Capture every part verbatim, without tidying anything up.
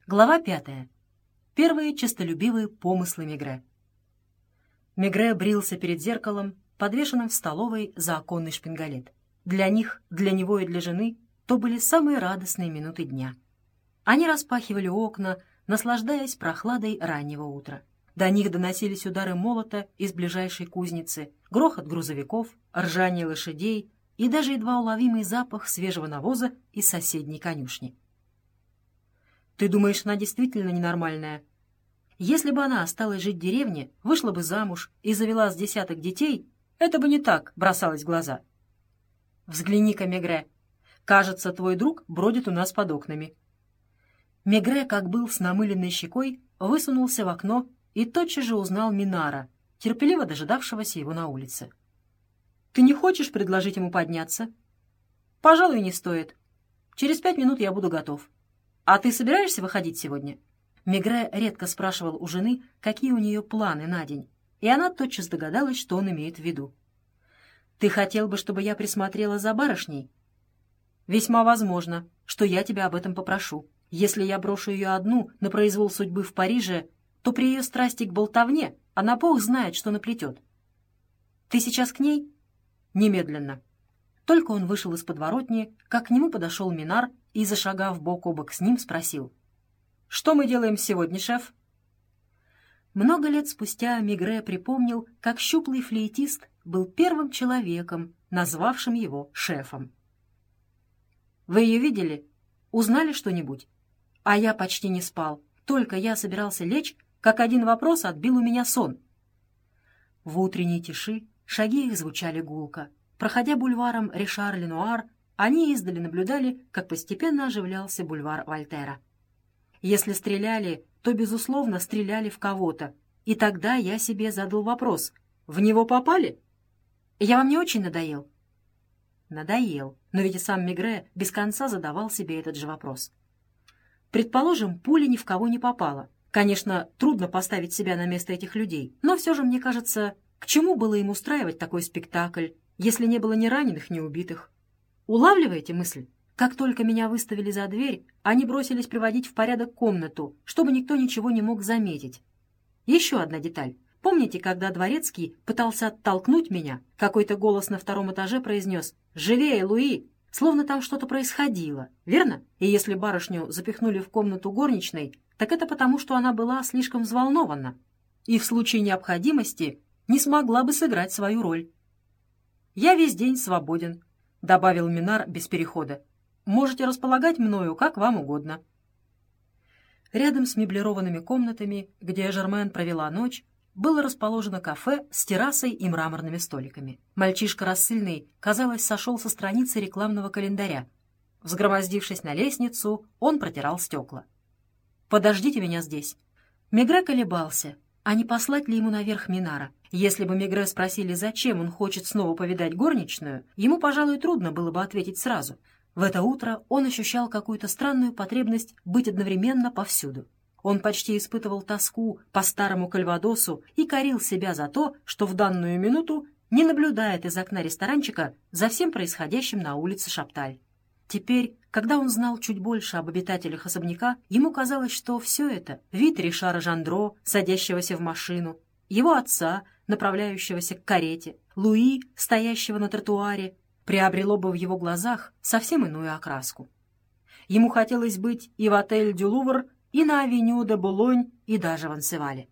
Глава пятая. Первые честолюбивые помыслы Мегрэ. Мегрэ брился перед зеркалом, подвешенным в столовой за оконный шпингалет. Для них, для него и для жены то были самые радостные минуты дня. Они распахивали окна, наслаждаясь прохладой раннего утра. До них доносились удары молота из ближайшей кузницы, грохот грузовиков, ржание лошадей и даже едва уловимый запах свежего навоза из соседней конюшни. «Ты думаешь, она действительно ненормальная? Если бы она осталась жить в деревне, вышла бы замуж и завела с десяток детей, это бы не так бросалось в глаза. Взгляни-ка, Мегрэ, кажется, твой друг бродит у нас под окнами». Мегрэ, как был с намыленной щекой, высунулся в окно и тотчас же узнал Минара, терпеливо дожидавшегося его на улице. «Ты не хочешь предложить ему подняться?» «Пожалуй, не стоит. Через пять минут я буду готов. А ты собираешься выходить сегодня?» Мегрэ редко спрашивал у жены, какие у нее планы на день, и она тотчас догадалась, что он имеет в виду. «Ты хотел бы, чтобы я присмотрела за барышней?» «Весьма возможно, что я тебя об этом попрошу. Если я брошу ее одну на произвол судьбы в Париже, то при ее страсти к болтовне она бог знает, что наплетет. Ты сейчас к ней?» «Немедленно». Только он вышел из подворотни, как к нему подошел Минар и, зашагав бок о бок с ним, спросил: «Что мы делаем сегодня, шеф?» Много лет спустя Мегрэ припомнил, как щуплый флейтист был первым человеком, назвавшим его шефом. «Вы ее видели? Узнали что-нибудь?» «А я почти не спал. Только я собирался лечь, как один вопрос отбил у меня сон». В утренней тиши шаги их звучали гулко. Проходя бульваром Ришар-Ленуар, они издали наблюдали, как постепенно оживлялся бульвар Вольтера. Если стреляли, то, безусловно, стреляли в кого-то. И тогда я себе задал вопрос: в него попали? Я вам не очень надоел? Надоел, но ведь и сам Мегрэ без конца задавал себе этот же вопрос. Предположим, пуля ни в кого не попала. Конечно, трудно поставить себя на место этих людей, но все же, мне кажется, к чему было им устраивать такой спектакль, если не было ни раненых, ни убитых? Улавливаете мысль? Как только меня выставили за дверь, они бросились приводить в порядок комнату, чтобы никто ничего не мог заметить. Еще одна деталь. Помните, когда дворецкий пытался оттолкнуть меня, какой-то голос на втором этаже произнес: «Живее, Луи!» Словно там что-то происходило, верно? И если барышню запихнули в комнату горничной, так это потому, что она была слишком взволнована и в случае необходимости не смогла бы сыграть свою роль. «Я весь день свободен», — добавил Минар без перехода. «Можете располагать мною, как вам угодно». Рядом с меблированными комнатами, где Жермен провела ночь, было расположено кафе с террасой и мраморными столиками. Мальчишка рассыльный, казалось, сошел со страницы рекламного календаря. Взгромоздившись на лестницу, он протирал стекла. «Подождите меня здесь». Мегрэ колебался, а не послать ли ему наверх Минара. Если бы Мегрэ спросили, зачем он хочет снова повидать горничную, ему, пожалуй, трудно было бы ответить сразу. В это утро он ощущал какую-то странную потребность быть одновременно повсюду. Он почти испытывал тоску по старому Кальвадосу и корил себя за то, что в данную минуту не наблюдает из окна ресторанчика за всем происходящим на улице Шапталь. Теперь, когда он знал чуть больше об обитателях особняка, ему казалось, что все это — вид Ришара Жандро, садящегося в машину, его отца, направляющегося к карете, Луи, стоящего на тротуаре, приобрело бы в его глазах совсем иную окраску. Ему хотелось быть и в отель «Дю Лувр», и на авеню де Булонь, и даже в Ансевале.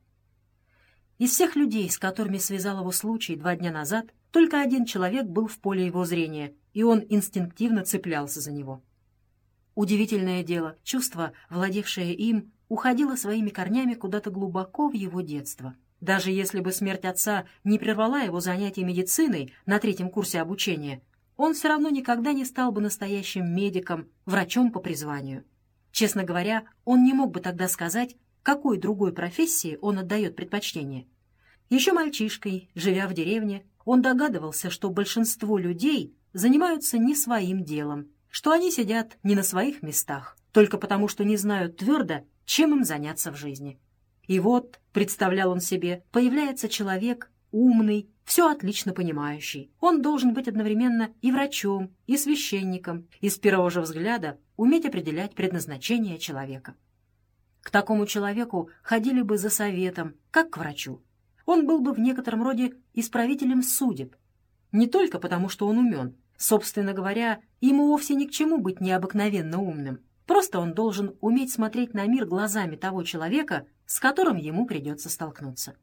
Из всех людей, с которыми связал его случай два дня назад, только один человек был в поле его зрения, и он инстинктивно цеплялся за него. Удивительное дело, чувство, владевшее им, уходило своими корнями куда-то глубоко в его детство. Даже если бы смерть отца не прервала его занятий медициной на третьем курсе обучения, он все равно никогда не стал бы настоящим медиком, врачом по призванию. Честно говоря, он не мог бы тогда сказать, какой другой профессии он отдает предпочтение. Еще мальчишкой, живя в деревне, он догадывался, что большинство людей занимаются не своим делом, что они сидят не на своих местах, только потому что не знают твердо, чем им заняться в жизни. И вот, представлял он себе, появляется человек умный, все отлично понимающий. Он должен быть одновременно и врачом, и священником, и с первого же взгляда уметь определять предназначение человека. К такому человеку ходили бы за советом, как к врачу. Он был бы в некотором роде исправителем судеб. Не только потому, что он умен. Собственно говоря, ему вовсе ни к чему быть необыкновенно умным. Просто он должен уметь смотреть на мир глазами того человека, с которым ему придется столкнуться.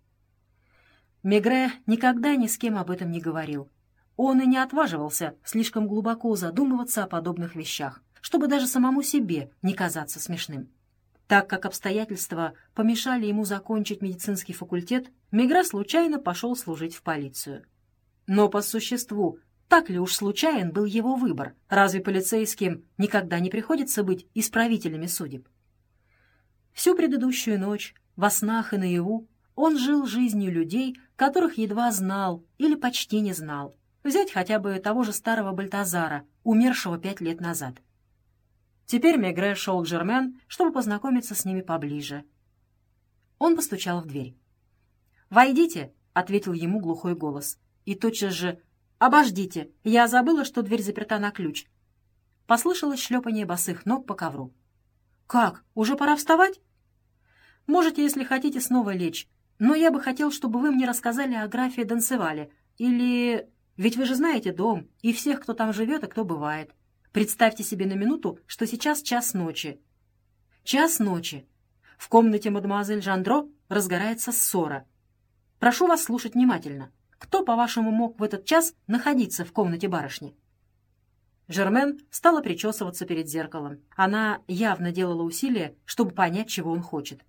Мегрэ никогда ни с кем об этом не говорил. Он и не отваживался слишком глубоко задумываться о подобных вещах, чтобы даже самому себе не казаться смешным. Так как обстоятельства помешали ему закончить медицинский факультет, Мегрэ случайно пошел служить в полицию. Но по существу, так ли уж случайен был его выбор? Разве полицейским никогда не приходится быть исправителями судеб? Всю предыдущую ночь, во снах и наяву, он жил жизнью людей, которых едва знал или почти не знал. Взять хотя бы того же старого Бальтазара, умершего пять лет назад. Теперь Мегрэ шел к Жермен, чтобы познакомиться с ними поближе. Он постучал в дверь. «Войдите», — ответил ему глухой голос. И тотчас же: «Обождите, я забыла, что дверь заперта на ключ». Послышалось шлепание босых ног по ковру. «Как? Уже пора вставать?» «Можете, если хотите, снова лечь. Но я бы хотел, чтобы вы мне рассказали о графе Дансевале. Или... Ведь вы же знаете дом и всех, кто там живет и кто бывает. Представьте себе на минуту, что сейчас час ночи. Час ночи. В комнате мадемуазель Жандро разгорается ссора. Прошу вас слушать внимательно. Кто, по-вашему, мог в этот час находиться в комнате барышни?» Жермен стала причесываться перед зеркалом. Она явно делала усилия, чтобы понять, чего он хочет.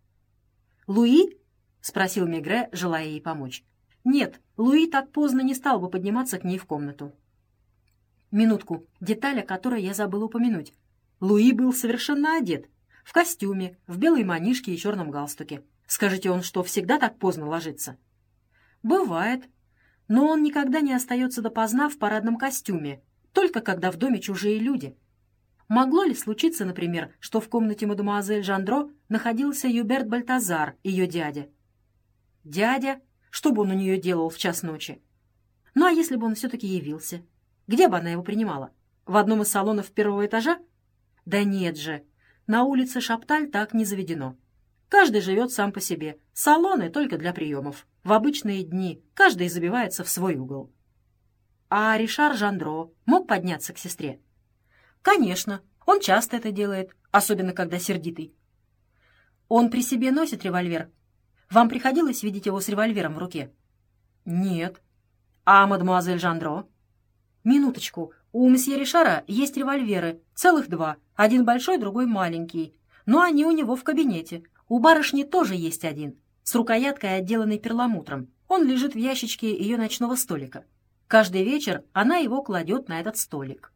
«Луи?» — спросил Мегрэ, желая ей помочь. «Нет, Луи так поздно не стал бы подниматься к ней в комнату». Минутку, деталь, о которой я забыл упомянуть. Луи был совершенно одет. В костюме, в белой манишке и черном галстуке. Скажите, он что, всегда так поздно ложится? Бывает. Но он никогда не остается допоздна в парадном костюме, только когда в доме чужие люди. Могло ли случиться, например, что в комнате мадемуазель Жандро находился Юберт Бальтазар, ее дядя? Дядя? Что бы он у нее делал в час ночи? Ну а если бы он все-таки явился? Где бы она его принимала? В одном из салонов первого этажа? Да нет же, на улице Шапталь так не заведено. Каждый живет сам по себе, салоны только для приемов. В обычные дни каждый забивается в свой угол. А Ришар Жандро мог подняться к сестре? Конечно, он часто это делает, особенно когда сердитый. Он при себе носит револьвер? Вам приходилось видеть его с револьвером в руке? Нет. А мадемуазель Жандро? Минуточку, у месье Ришара есть револьверы, целых два, один большой, другой маленький. Но они у него в кабинете. У барышни тоже есть один, с рукояткой, отделанной перламутром. Он лежит в ящичке ее ночного столика. Каждый вечер она его кладет на этот столик.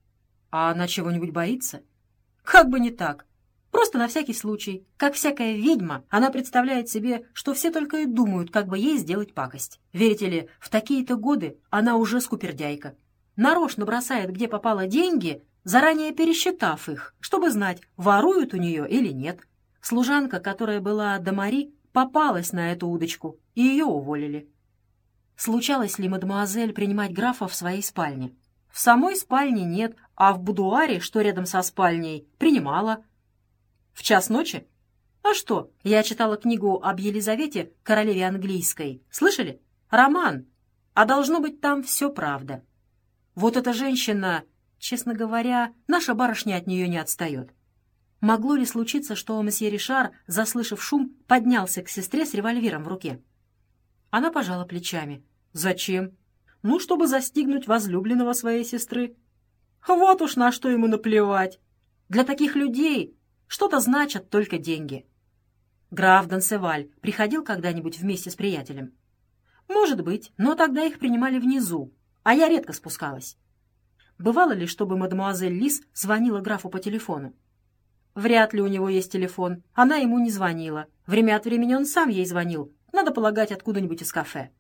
А она чего-нибудь боится? Как бы не так. Просто на всякий случай, как всякая ведьма, она представляет себе, что все только и думают, как бы ей сделать пакость. Верите ли, в такие-то годы она уже скупердяйка. Нарочно бросает, где попало, деньги, заранее пересчитав их, чтобы знать, воруют у нее или нет. Служанка, которая была до Мари, попалась на эту удочку, и ее уволили. Случалось ли мадемуазель принимать графа в своей спальне? В самой спальне нет, а в будуаре, что рядом со спальней, принимала. В час ночи? А что, я читала книгу об Елизавете, королеве английской. Слышали? Роман. А должно быть, там все правда. Вот эта женщина, честно говоря, наша барышня от нее не отстает. Могло ли случиться, что месье Ришар, заслышав шум, поднялся к сестре с револьвером в руке? Она пожала плечами. Зачем? Ну, чтобы застигнуть возлюбленного своей сестры. Вот уж на что ему наплевать. Для таких людей что-то значат только деньги. Граф Дансеваль приходил когда-нибудь вместе с приятелем? Может быть, но тогда их принимали внизу, а я редко спускалась. Бывало ли, чтобы мадемуазель Лис звонила графу по телефону? Вряд ли у него есть телефон. Она ему не звонила. Время от времени он сам ей звонил. Надо полагать, откуда-нибудь из кафе.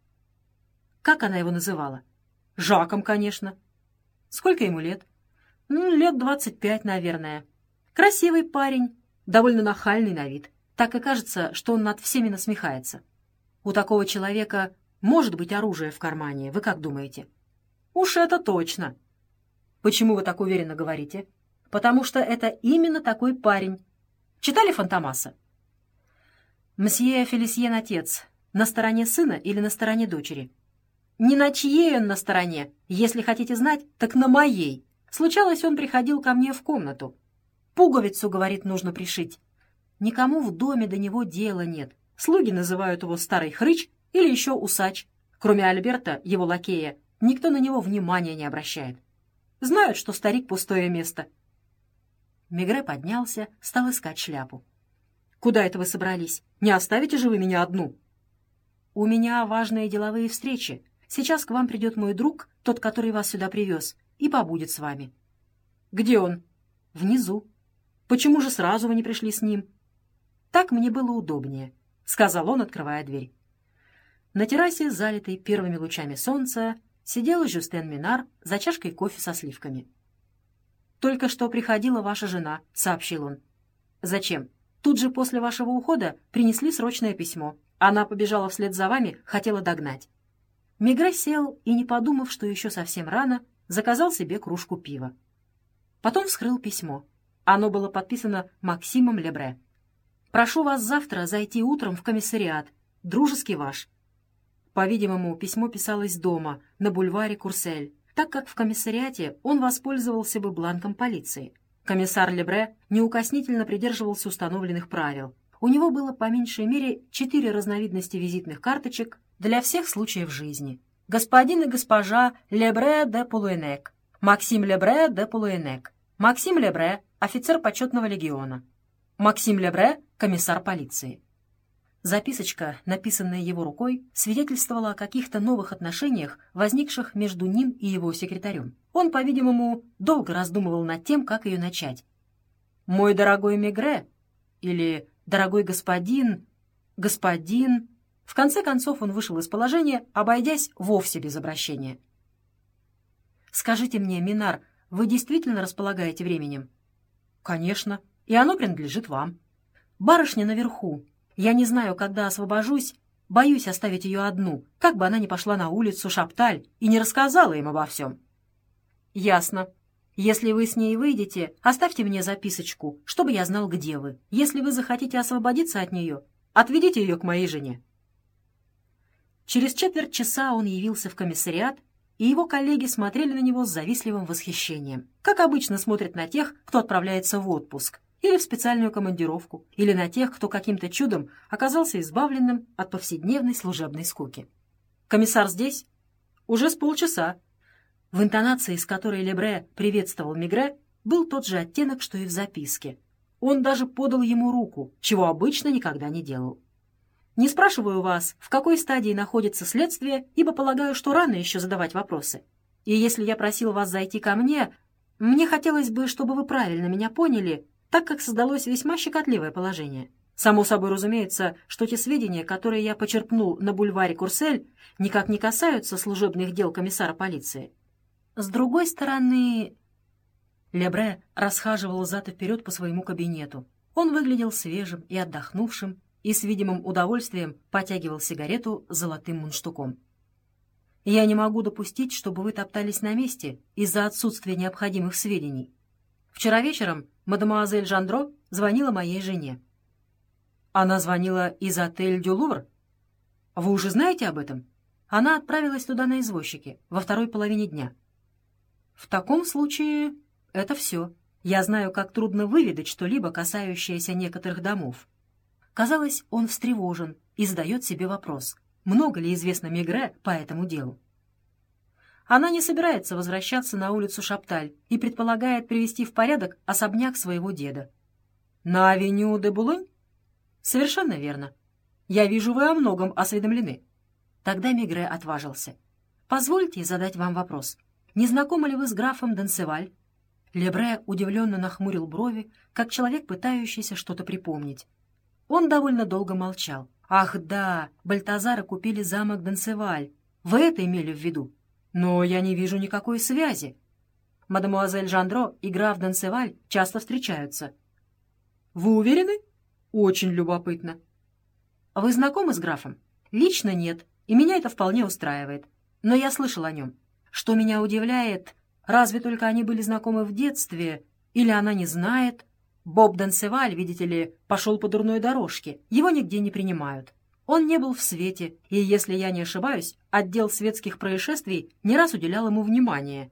Как она его называла? Жаком, конечно. Сколько ему лет? Ну, лет двадцать пять, наверное. Красивый парень, довольно нахальный на вид. Так и кажется, что он над всеми насмехается. У такого человека может быть оружие в кармане, вы как думаете? Уж это точно. Почему вы так уверенно говорите? Потому что это именно такой парень. Читали Фантомаса? Мсье Фелисьен отец на стороне сына или на стороне дочери? Не на чьей он на стороне, если хотите знать, так на моей. Случалось, он приходил ко мне в комнату. Пуговицу, говорит, нужно пришить. Никому в доме до него дела нет. Слуги называют его старый хрыч или еще усач. Кроме Альберта, его лакея, никто на него внимания не обращает. Знают, что старик пустое место. Мегре поднялся, стал искать шляпу. «Куда это вы собрались? Не оставите же вы меня одну?» «У меня важные деловые встречи. Сейчас к вам придет мой друг, тот, который вас сюда привез, и побудет с вами». «Где он?» «Внизу». «Почему же сразу вы не пришли с ним?» «Так мне было удобнее», — сказал он, открывая дверь. На террасе, залитой первыми лучами солнца, сидел Жюстен Минар за чашкой кофе со сливками. «Только что приходила ваша жена», — сообщил он. «Зачем? Тут же после вашего ухода принесли срочное письмо. Она побежала вслед за вами, хотела догнать». Мегре сел и, не подумав, что еще совсем рано, заказал себе кружку пива. Потом вскрыл письмо. Оно было подписано Максимом Лебре. «Прошу вас завтра зайти утром в комиссариат. Дружески ваш». По-видимому, письмо писалось дома, на бульваре Курсель, так как в комиссариате он воспользовался бы бланком полиции. Комиссар Лебре неукоснительно придерживался установленных правил. У него было по меньшей мере четыре разновидности визитных карточек для всех случаев жизни. Господин и госпожа Лебре де Полуэнек, Максим Лебре де Полуэнек, Максим Лебре, офицер почетного легиона, Максим Лебре, комиссар полиции. Записочка, написанная его рукой, свидетельствовала о каких-то новых отношениях, возникших между ним и его секретарем. Он, по-видимому, долго раздумывал над тем, как ее начать. «Мой дорогой Мегре» или «Дорогой господин», «Господин». В конце концов он вышел из положения, обойдясь вовсе без обращения. «Скажите мне, Минар, вы действительно располагаете временем?» «Конечно, и оно принадлежит вам. Барышня наверху. Я не знаю, когда освобожусь, боюсь оставить ее одну, как бы она ни пошла на улицу Шапталь и не рассказала им обо всем». «Ясно. Если вы с ней выйдете, оставьте мне записочку, чтобы я знал, где вы. Если вы захотите освободиться от нее, отведите ее к моей жене». Через четверть часа он явился в комиссариат, и его коллеги смотрели на него с завистливым восхищением, как обычно смотрят на тех, кто отправляется в отпуск, или в специальную командировку, или на тех, кто каким-то чудом оказался избавленным от повседневной служебной скуки. «Комиссар здесь?» «Уже с полчаса». В интонации, с которой Лебре приветствовал Мегре, был тот же оттенок, что и в записке. Он даже подал ему руку, чего обычно никогда не делал. «Не спрашиваю вас, в какой стадии находится следствие, ибо полагаю, что рано еще задавать вопросы. И если я просил вас зайти ко мне, мне хотелось бы, чтобы вы правильно меня поняли, так как создалось весьма щекотливое положение. Само собой разумеется, что те сведения, которые я почерпнул на бульваре Курсель, никак не касаются служебных дел комиссара полиции. С другой стороны...» Лебре расхаживал взад и вперед по своему кабинету. Он выглядел свежим и отдохнувшим, и с видимым удовольствием потягивал сигарету с золотым мундштуком. «Я не могу допустить, чтобы вы топтались на месте из-за отсутствия необходимых сведений. Вчера вечером мадемуазель Жандро звонила моей жене». «Она звонила из отеля «Дю Лувр»? Вы уже знаете об этом?» «Она отправилась туда на извозчике во второй половине дня». «В таком случае это все. Я знаю, как трудно выведать что-либо, касающееся некоторых домов». Казалось, он встревожен и задает себе вопрос, много ли известно Мегре по этому делу. Она не собирается возвращаться на улицу Шапталь и предполагает привести в порядок особняк своего деда. «На авеню де Булонь?» «Совершенно верно. Я вижу, вы о многом осведомлены». Тогда Мегре отважился. «Позвольте задать вам вопрос. Не знакомы ли вы с графом Денсеваль?» Лебре удивленно нахмурил брови, как человек, пытающийся что-то припомнить. Он довольно долго молчал. «Ах да, Бальтазары купили замок Денсеваль. Вы это имели в виду? Но я не вижу никакой связи. Мадемуазель Жандро и граф Денсеваль часто встречаются». «Вы уверены? Очень любопытно». «Вы знакомы с графом?» «Лично нет, и меня это вполне устраивает. Но я слышал о нем. Что меня удивляет, разве только они были знакомы в детстве, или она не знает. Боб Дансеваль, видите ли, пошел по дурной дорожке, его нигде не принимают. Он не был в свете, и, если я не ошибаюсь, отдел светских происшествий не раз уделял ему внимание.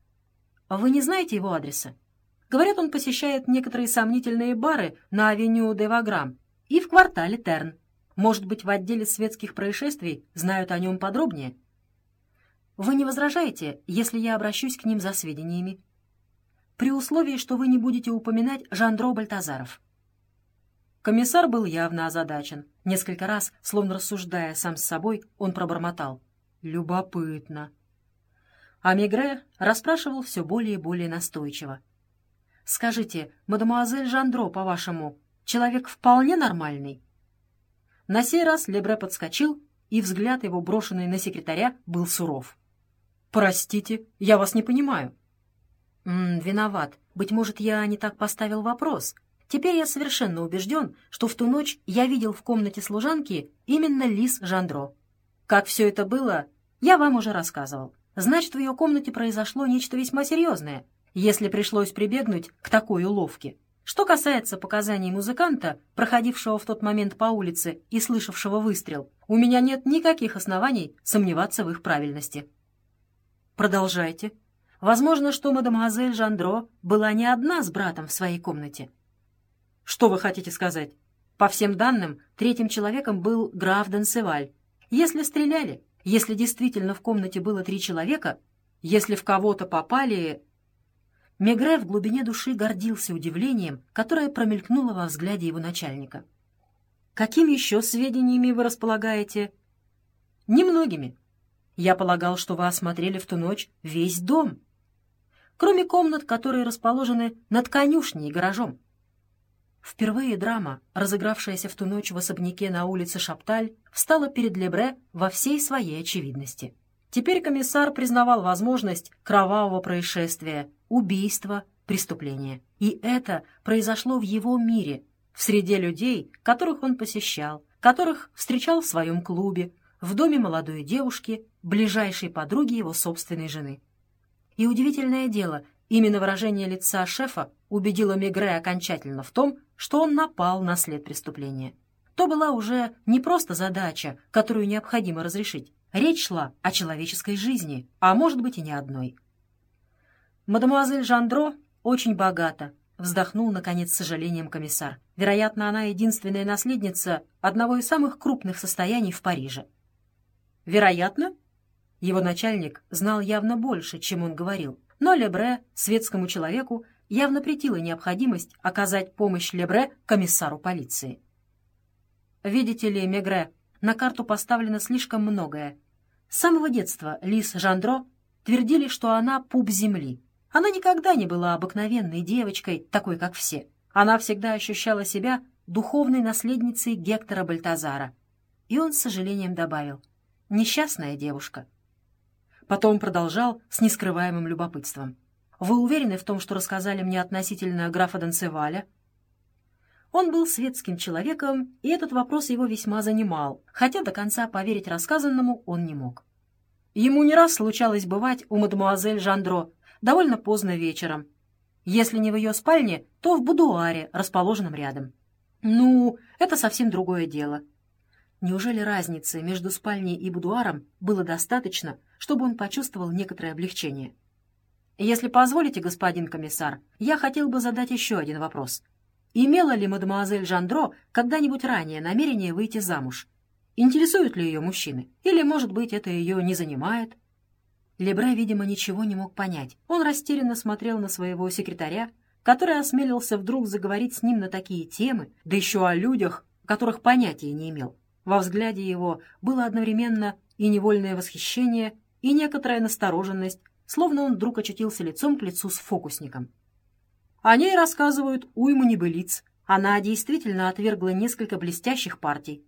Вы не знаете его адреса? Говорят, он посещает некоторые сомнительные бары на авеню де Ваграм и в квартале Терн. Может быть, в отделе светских происшествий знают о нем подробнее? Вы не возражаете, если я обращусь к ним за сведениями? При условии, что вы не будете упоминать Жандро Бальтазаров. Комиссар был явно озадачен. Несколько раз, словно рассуждая сам с собой, он пробормотал: «Любопытно». А Мегре расспрашивал все более и более настойчиво. «Скажите, мадемуазель Жандро, по-вашему, человек вполне нормальный?» На сей раз Лебре подскочил, и взгляд его, брошенный на секретаря, был суров. «Простите, я вас не понимаю». «М -м, «Виноват. Быть может, я не так поставил вопрос. Теперь я совершенно убежден, что в ту ночь я видел в комнате служанки именно Лис Жандро. Как все это было, я вам уже рассказывал. Значит, в ее комнате произошло нечто весьма серьезное, если пришлось прибегнуть к такой уловке. Что касается показаний музыканта, проходившего в тот момент по улице и слышавшего выстрел, у меня нет никаких оснований сомневаться в их правильности». «Продолжайте. Возможно, что мадемуазель Жандро была не одна с братом в своей комнате». «Что вы хотите сказать?» «По всем данным, третьим человеком был граф Дансеваль. Если стреляли, если действительно в комнате было три человека, если в кого-то попали...» Мегре в глубине души гордился удивлением, которое промелькнуло во взгляде его начальника. «Какими еще сведениями вы располагаете?» «Немногими. Я полагал, что вы осмотрели в ту ночь весь дом, кроме комнат, которые расположены над конюшней и гаражом». Впервые драма, разыгравшаяся в ту ночь в особняке на улице Шапталь, встала перед Лебре во всей своей очевидности. Теперь комиссар признавал возможность кровавого происшествия, убийства, преступления. И это произошло в его мире, в среде людей, которых он посещал, которых встречал в своем клубе, в доме молодой девушки, ближайшей подруги его собственной жены. И удивительное дело, именно выражение лица шефа убедило Мегре окончательно в том, что он напал на след преступления. То была уже не просто задача, которую необходимо разрешить. Речь шла о человеческой жизни, а может быть и не одной. «Мадемуазель Жандро очень богата», — вздохнул, наконец, с сожалением комиссар. «Вероятно, она единственная наследница одного из самых крупных состояний в Париже». «Вероятно?» Его начальник знал явно больше, чем он говорил, но Лебре, светскому человеку, явно претила необходимость оказать помощь Лебре комиссару полиции. «Видите ли, Мегре, на карту поставлено слишком многое. С самого детства Лис Жандро твердили, что она пуп земли. Она никогда не была обыкновенной девочкой, такой, как все. Она всегда ощущала себя духовной наследницей Гектора Бальтазара». И он с сожалением добавил: «Несчастная девушка». Потом продолжал с нескрываемым любопытством: «Вы уверены в том, что рассказали мне относительно графа Дансеваля?» Он был светским человеком, и этот вопрос его весьма занимал, хотя до конца поверить рассказанному он не мог. Ему не раз случалось бывать у мадемуазель Жандро довольно поздно вечером. Если не в ее спальне, то в будуаре, расположенном рядом. Ну, это совсем другое дело. Неужели разницы между спальней и будуаром было достаточно, чтобы он почувствовал некоторое облегчение? «Если позволите, господин комиссар, я хотел бы задать еще один вопрос. Имела ли мадемуазель Жандро когда-нибудь ранее намерение выйти замуж? Интересуют ли ее мужчины? Или, может быть, это ее не занимает?» Лебре, видимо, ничего не мог понять. Он растерянно смотрел на своего секретаря, который осмелился вдруг заговорить с ним на такие темы, да еще о людях, которых понятия не имел. Во взгляде его было одновременно и невольное восхищение, и некоторая настороженность, словно он вдруг очутился лицом к лицу с фокусником. О ней рассказывают уйму небылиц. Она действительно отвергла несколько блестящих партий.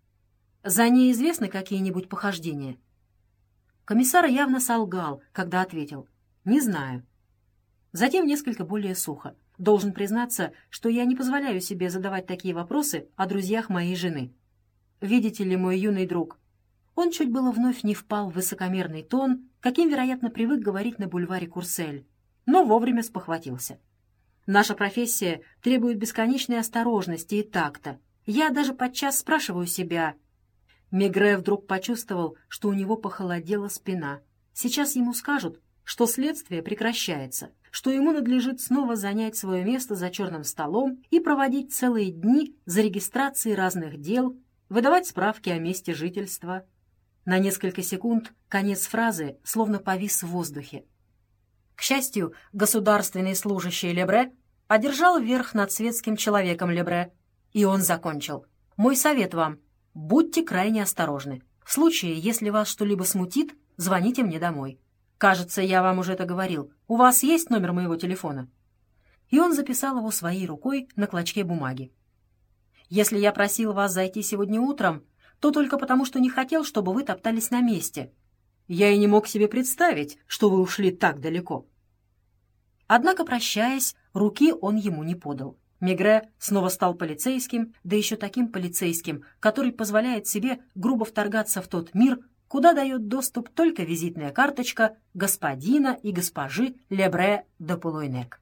За ней известны какие-нибудь похождения? Комиссар явно солгал, когда ответил: «Не знаю». Затем несколько более сухо: «Должен признаться, что я не позволяю себе задавать такие вопросы о друзьях моей жены. Видите ли, мой юный друг...» Он чуть было вновь не впал в высокомерный тон, каким, вероятно, привык говорить на бульваре Курсель, но вовремя спохватился. Наша профессия требует бесконечной осторожности и такта. Я даже подчас спрашиваю себя...» Мегре вдруг почувствовал, что у него похолодела спина. Сейчас ему скажут, что следствие прекращается, что ему надлежит снова занять свое место за черным столом и проводить целые дни за регистрацией разных дел, выдавать справки о месте жительства. На несколько секунд конец фразы словно повис в воздухе. К счастью, государственный служащий Лебре одержал верх над светским человеком Лебре, и он закончил. «Мой совет вам — будьте крайне осторожны. В случае, если вас что-либо смутит, звоните мне домой. Кажется, я вам уже это говорил. У вас есть номер моего телефона?» И он записал его своей рукой на клочке бумаги. «Если я просил вас зайти сегодня утром, то только потому, что не хотел, чтобы вы топтались на месте. Я и не мог себе представить, что вы ушли так далеко». Однако, прощаясь, руки он ему не подал. Мегре снова стал полицейским, да еще таким полицейским, который позволяет себе грубо вторгаться в тот мир, куда дает доступ только визитная карточка господина и госпожи Лебре де Пулуйнек.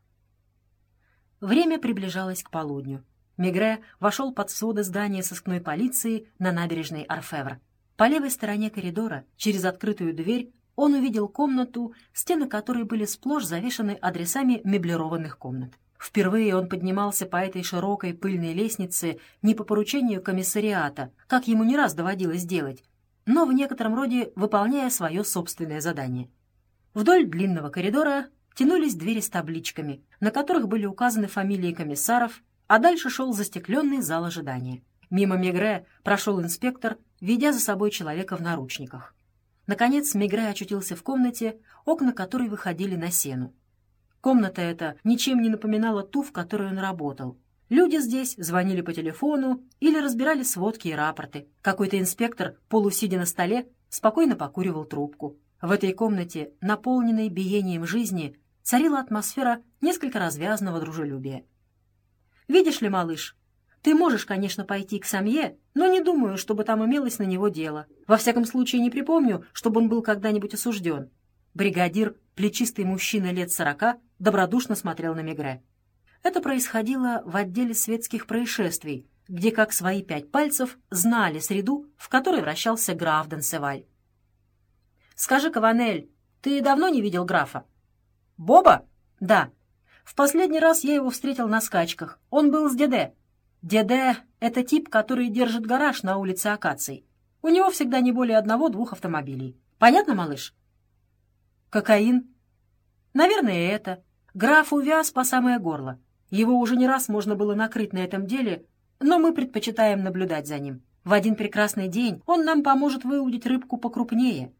Время приближалось к полудню. Мегре вошел под своды здания сыскной полиции на набережной Орфевр. По левой стороне коридора, через открытую дверь, он увидел комнату, стены которой были сплошь завешаны адресами меблированных комнат. Впервые он поднимался по этой широкой пыльной лестнице не по поручению комиссариата, как ему не раз доводилось делать, но в некотором роде выполняя свое собственное задание. Вдоль длинного коридора тянулись двери с табличками, на которых были указаны фамилии комиссаров, а дальше шел застекленный зал ожидания. Мимо Мегре прошел инспектор, ведя за собой человека в наручниках. Наконец Мегре очутился в комнате, окна которой выходили на сену. Комната эта ничем не напоминала ту, в которой он работал. Люди здесь звонили по телефону или разбирали сводки и рапорты. Какой-то инспектор, полусидя на столе, спокойно покуривал трубку. В этой комнате, наполненной биением жизни, царила атмосфера несколько развязного дружелюбия. «Видишь ли, малыш, ты можешь, конечно, пойти к Самье, но не думаю, чтобы там имелось на него дело. Во всяком случае, не припомню, чтобы он был когда-нибудь осужден». Бригадир, плечистый мужчина лет сорока, добродушно смотрел на Мегре. Это происходило в отделе светских происшествий, где, как свои пять пальцев, знали среду, в которой вращался граф Д'Ансеваль. «Скажи-ка, Ванель, ты давно не видел графа?» «Боба?» «Да. В последний раз я его встретил на скачках. Он был с Деде. Деде — это тип, который держит гараж на улице Акаций. У него всегда не более одного-двух автомобилей. Понятно, малыш?» «Кокаин?» «Наверное, и это. Граф увяз по самое горло. Его уже не раз можно было накрыть на этом деле, но мы предпочитаем наблюдать за ним. В один прекрасный день он нам поможет выудить рыбку покрупнее».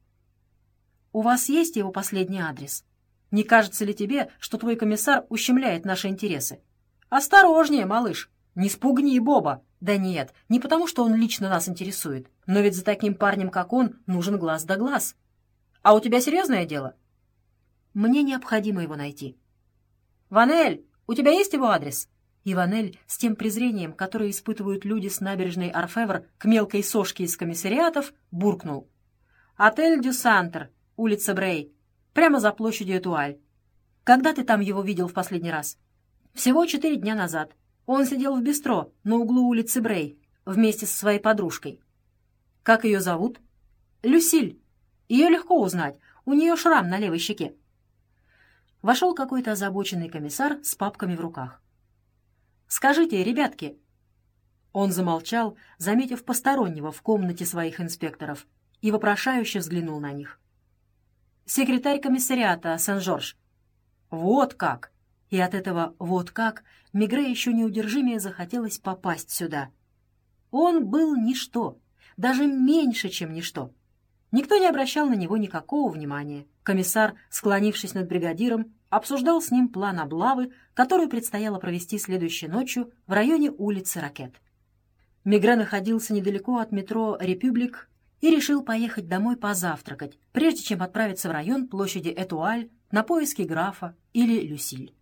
«У вас есть его последний адрес? Не кажется ли тебе, что твой комиссар ущемляет наши интересы?» «Осторожнее, малыш, не спугни Боба». «Да нет, не потому, что он лично нас интересует, но ведь за таким парнем, как он, нужен глаз да глаз. А у тебя серьезное дело?» «Мне необходимо его найти». «Ванель, у тебя есть его адрес?» И Ванель с тем презрением, которое испытывают люди с набережной Орфевр к мелкой сошке из комиссариатов, буркнул. «Отель Дю Сантер, улица Брей, прямо за площадью Этуаль. Когда ты там его видел в последний раз?» «Всего четыре дня назад. Он сидел в бистро на углу улицы Брей вместе со своей подружкой». «Как ее зовут?» «Люсиль. Ее легко узнать. У нее шрам на левой щеке». Вошел какой-то озабоченный комиссар с папками в руках. «Скажите, ребятки...» Он замолчал, заметив постороннего в комнате своих инспекторов, и вопрошающе взглянул на них. «Секретарь комиссариата Сен-Жорж». «Вот как!» И от этого «вот как» Мегре еще неудержимее захотелось попасть сюда. Он был ничто, даже меньше, чем ничто. Никто не обращал на него никакого внимания. Комиссар, склонившись над бригадиром, обсуждал с ним план облавы, которую предстояло провести следующей ночью в районе улицы Ракет. Мегре находился недалеко от метро «Репюблик» и решил поехать домой позавтракать, прежде чем отправиться в район площади Этуаль на поиски графа или Люсиль.